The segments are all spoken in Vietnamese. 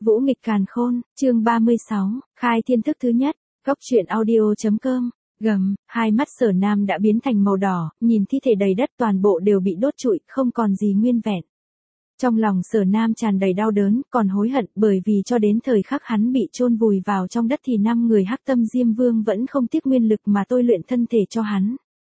Vũ nghịch càn khôn, chương 36, khai thiên thức thứ nhất, góc truyện audio.com, gầm, hai mắt Sở Nam đã biến thành màu đỏ, nhìn thi thể đầy đất toàn bộ đều bị đốt trụi, không còn gì nguyên vẹn. Trong lòng Sở Nam tràn đầy đau đớn, còn hối hận bởi vì cho đến thời khắc hắn bị chôn vùi vào trong đất thì 5 người Hắc Tâm Diêm Vương vẫn không tiếc nguyên lực mà tôi luyện thân thể cho hắn.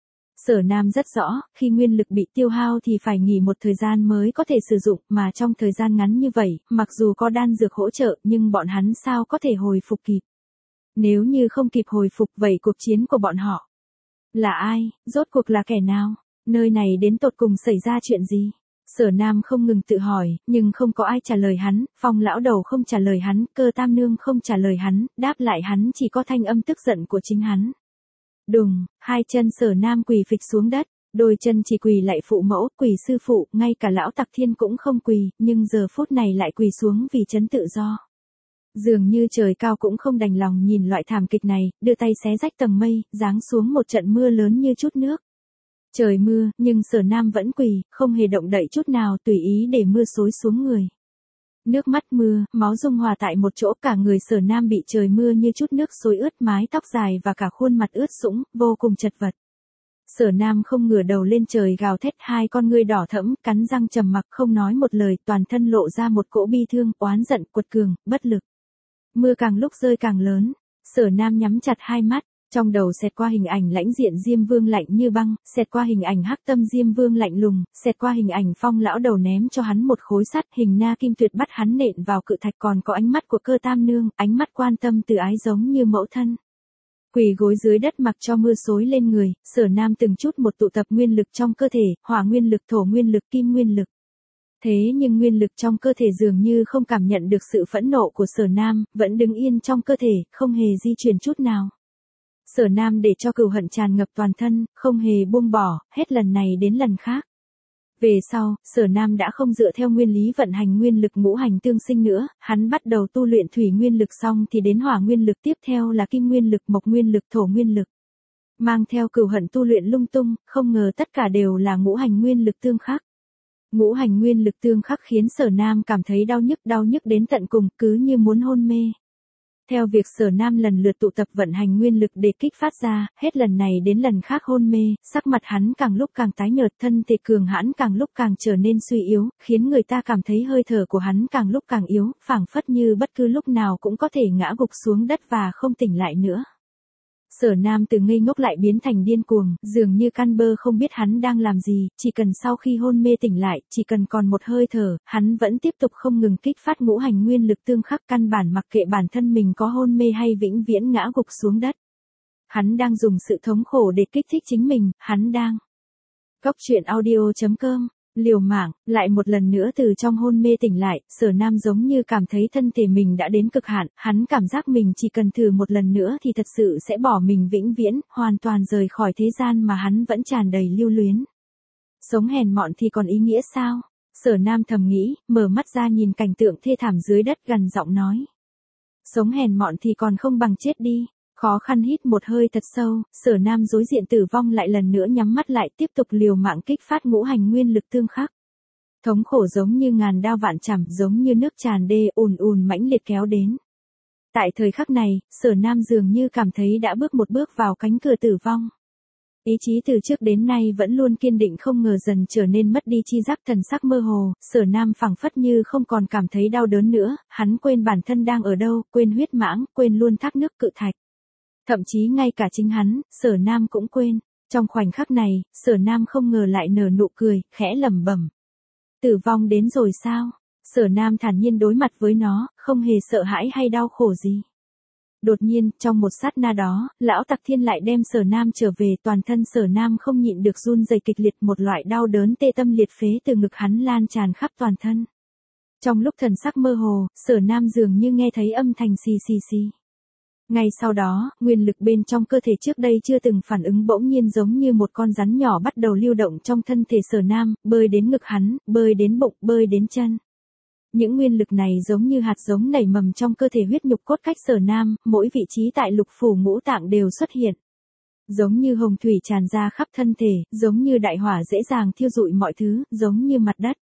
Sở Nam rất rõ, khi nguyên lực bị tiêu hao thì phải nghỉ một thời gian mới có thể sử dụng, mà trong thời gian ngắn như vậy, mặc dù có đan dược hỗ trợ nhưng bọn hắn sao có thể hồi phục kịp. Nếu như không kịp hồi phục vậy cuộc chiến của bọn họ là ai, rốt cuộc là kẻ nào, nơi này đến tột cùng xảy ra chuyện gì? Sở Nam không ngừng tự hỏi, nhưng không có ai trả lời hắn, Phong lão đầu không trả lời hắn, Cơ Tam Nương không trả lời hắn, đáp lại hắn chỉ có thanh âm tức giận của chính hắn. Đùng, hai chân Sở Nam quỳ phịch xuống đất, đôi chân chỉ quỳ lại phụ mẫu, quỳ sư phụ, ngay cả lão Tặc Thiên cũng không quỳ, nhưng giờ phút này lại quỳ xuống vì trấn tự do. Dường như trời cao cũng không đành lòng nhìn loại thảm kịch này, đưa tay xé rách tầng mây, giáng xuống một trận mưa lớn như chút nước. Trời mưa, nhưng Sở Nam vẫn quỳ, không hề động đậy chút nào, tùy ý để mưa xối xuống người. Nước mắt mưa, máu dung hòa tại một chỗ, cả người Sở Nam bị trời mưa như chút nước xối ướt, mái tóc dài và cả khuôn mặt ướt sũng, vô cùng chật vật. Sở Nam không ngửa đầu lên trời gào thét, hai con ngươi đỏ thẫm, cắn răng trầm mặc không nói một lời, toàn thân lộ ra một cỗ bi thương, oán giận, quật cường, bất lực. Mưa càng lúc rơi càng lớn, Sở Nam nhắm chặt hai mắt. Trong đầu xẹt qua hình ảnh lãnh diện Diêm Vương lạnh như băng, xẹt qua hình ảnh Hắc Tâm Diêm Vương lạnh lùng, xẹt qua hình ảnh Phong lão đầu ném cho hắn một khối sắt, hình Na Kim Tuyệt bắt hắn nện vào cự thạch, còn có ánh mắt của Cơ Tam Nương, ánh mắt quan tâm từ ái giống như mẫu thân. Quỳ gối dưới đất mặc cho mưa xối lên người, Sở Nam từng chút một tụ tập nguyên lực trong cơ thể, hỏa nguyên lực, thổ nguyên lực, kim nguyên lực. Thế nhưng nguyên lực trong cơ thể dường như không cảm nhận được sự phẫn nộ của Sở Nam, vẫn đứng yên trong cơ thể, không hề di chuyển chút nào. Sở Nam để cho cừu hận tràn ngập toàn thân, không hề buông bỏ, hết lần này đến lần khác. Về sau, Sở Nam đã không dựa theo nguyên lý vận hành nguyên lực ngũ hành tương sinh nữa, hắn bắt đầu tu luyện thủy nguyên lực, xong thì đến hỏa nguyên lực, tiếp theo là kim nguyên lực, mộc nguyên lực, thổ nguyên lực. Mang theo cừu hận tu luyện lung tung, không ngờ tất cả đều là ngũ hành nguyên lực tương khắc. Ngũ hành nguyên lực tương khắc khiến Sở Nam cảm thấy đau nhức đến tận cùng, cứ như muốn hôn mê. Theo việc Sở Nam lần lượt tụ tập vận hành nguyên lực để kích phát ra, hết lần này đến lần khác hôn mê, sắc mặt hắn càng lúc càng tái nhợt, thân thể cường hãn càng lúc càng trở nên suy yếu, khiến người ta cảm thấy hơi thở của hắn càng lúc càng yếu, phảng phất như bất cứ lúc nào cũng có thể ngã gục xuống đất và không tỉnh lại nữa. Sở Nam từ ngây ngốc lại biến thành điên cuồng, dường như căn bơ không biết hắn đang làm gì, chỉ cần sau khi hôn mê tỉnh lại, chỉ cần còn một hơi thở, hắn vẫn tiếp tục không ngừng kích phát ngũ hành nguyên lực tương khắc, căn bản mặc kệ bản thân mình có hôn mê hay vĩnh viễn ngã gục xuống đất. Hắn đang dùng sự thống khổ để kích thích chính mình, hắn đang. Góc truyện audio.com, liều mạng, lại một lần nữa từ trong hôn mê tỉnh lại, Sở Nam giống như cảm thấy thân thể mình đã đến cực hạn, hắn cảm giác mình chỉ cần thử một lần nữa thì thật sự sẽ bỏ mình vĩnh viễn, hoàn toàn rời khỏi thế gian mà hắn vẫn tràn đầy lưu luyến. Sống hèn mọn thì còn ý nghĩa sao? Sở Nam thầm nghĩ, mở mắt ra nhìn cảnh tượng thê thảm dưới đất, gằn giọng nói. Sống hèn mọn thì còn không bằng chết đi. Khó khăn hít một hơi thật sâu, Sở Nam đối diện tử vong lại lần nữa nhắm mắt lại, tiếp tục liều mạng kích phát ngũ hành nguyên lực tương khắc. Thống khổ giống như ngàn đao vạn chảm, giống như nước tràn đê ùn ùn mãnh liệt kéo đến. Tại thời khắc này, Sở Nam dường như cảm thấy đã bước một bước vào cánh cửa tử vong. Ý chí từ trước đến nay vẫn luôn kiên định không ngờ dần trở nên mất đi chi giác, thần sắc mơ hồ, Sở Nam phảng phất như không còn cảm thấy đau đớn nữa, hắn quên bản thân đang ở đâu, quên huyết mãng, quên luôn thác nước cự thạch. Thậm chí ngay cả chính hắn, Sở Nam cũng quên. Trong khoảnh khắc này, Sở Nam không ngờ lại nở nụ cười, khẽ lẩm bẩm. Tử vong đến rồi sao? Sở Nam thản nhiên đối mặt với nó, không hề sợ hãi hay đau khổ gì. Đột nhiên, trong một sát na đó, lão Tặc Thiên lại đem Sở Nam trở về, toàn thân Sở Nam không nhịn được run rẩy kịch liệt, một loại đau đớn tê tâm liệt phế từ ngực hắn lan tràn khắp toàn thân. Trong lúc thần sắc mơ hồ, Sở Nam dường như nghe thấy âm thanh xì xì xì. Ngay sau đó, nguyên lực bên trong cơ thể trước đây chưa từng phản ứng bỗng nhiên giống như một con rắn nhỏ bắt đầu lưu động trong thân thể Sở Nam, bơi đến ngực hắn, bơi đến bụng, bơi đến chân. Những nguyên lực này giống như hạt giống nảy mầm trong cơ thể huyết nhục cốt cách Sở Nam, mỗi vị trí tại lục phủ ngũ tạng đều xuất hiện. Giống như hồng thủy tràn ra khắp thân thể, giống như đại hỏa dễ dàng thiêu rụi mọi thứ, giống như mặt đất.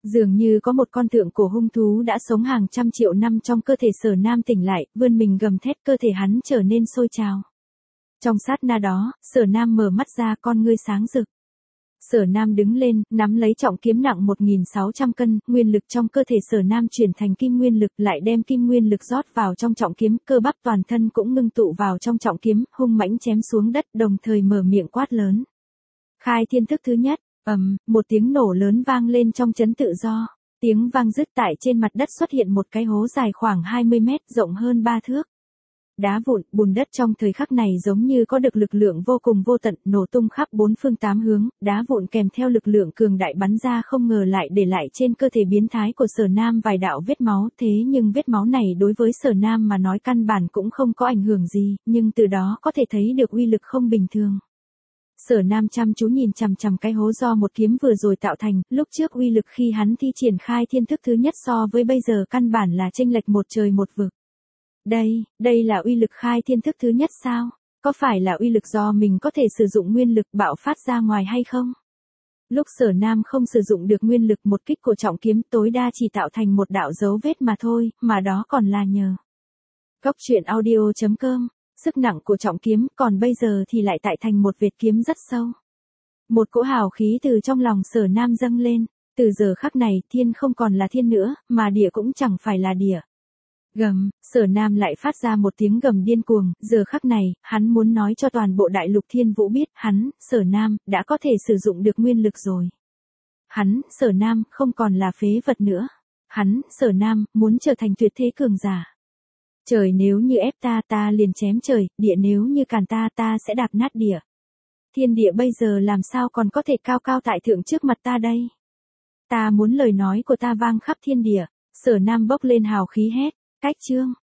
Dường như có một con thượng cổ hung thú đã sống hàng trăm triệu năm trong cơ thể Sở Nam tỉnh lại, vươn mình gầm thét, cơ thể hắn trở nên sôi trào. Trong sát na đó, Sở Nam mở mắt ra, con ngươi sáng rực. Sở Nam đứng lên, nắm lấy trọng kiếm nặng 1.600 cân, nguyên lực trong cơ thể Sở Nam chuyển thành kim nguyên lực, lại đem kim nguyên lực rót vào trong trọng kiếm, cơ bắp toàn thân cũng ngưng tụ vào trong trọng kiếm, hung mãnh chém xuống đất, đồng thời mở miệng quát lớn. Khai thiên thức thứ nhất, một tiếng nổ lớn vang lên trong trấn Tự Do. Tiếng vang dứt, tại trên mặt đất xuất hiện một cái hố dài khoảng 20 mét, rộng hơn 3 thước. Đá vụn, bùn đất trong thời khắc này giống như có được lực lượng vô cùng vô tận, nổ tung khắp bốn phương tám hướng, đá vụn kèm theo lực lượng cường đại bắn ra, không ngờ lại để lại trên cơ thể biến thái của Sở Nam vài đạo vết máu, thế nhưng vết máu này đối với Sở Nam mà nói căn bản cũng không có ảnh hưởng gì, nhưng từ đó có thể thấy được uy lực không bình thường. Sở Nam chăm chú nhìn chằm chằm cái hố do một kiếm vừa rồi tạo thành, lúc trước uy lực khi hắn thi triển khai thiên thức thứ nhất so với bây giờ căn bản là chênh lệch một trời một vực. Đây là uy lực khai thiên thức thứ nhất sao? Có phải là uy lực do mình có thể sử dụng nguyên lực bạo phát ra ngoài hay không? Lúc Sở Nam không sử dụng được nguyên lực, một kích của trọng kiếm tối đa chỉ tạo thành một đạo dấu vết mà thôi, mà đó còn là nhờ Cốc truyện audio.com, sức nặng của trọng kiếm, còn bây giờ thì lại tại thành một vệt kiếm rất sâu. Một cỗ hào khí từ trong lòng Sở Nam dâng lên, từ giờ khắc này, thiên không còn là thiên nữa, mà địa cũng chẳng phải là địa. Gầm, Sở Nam lại phát ra một tiếng gầm điên cuồng, giờ khắc này, hắn muốn nói cho toàn bộ đại lục thiên vũ biết, hắn, Sở Nam, đã có thể sử dụng được nguyên lực rồi. Hắn, Sở Nam, không còn là phế vật nữa. Hắn, Sở Nam, muốn trở thành tuyệt thế cường giả. Trời nếu như ép ta liền chém trời, địa nếu như cản ta sẽ đạp nát địa. Thiên địa bây giờ làm sao còn có thể cao cao tại thượng trước mặt ta đây? Ta muốn lời nói của ta vang khắp thiên địa. Sở Nam bốc lên hào khí hét, cách chương.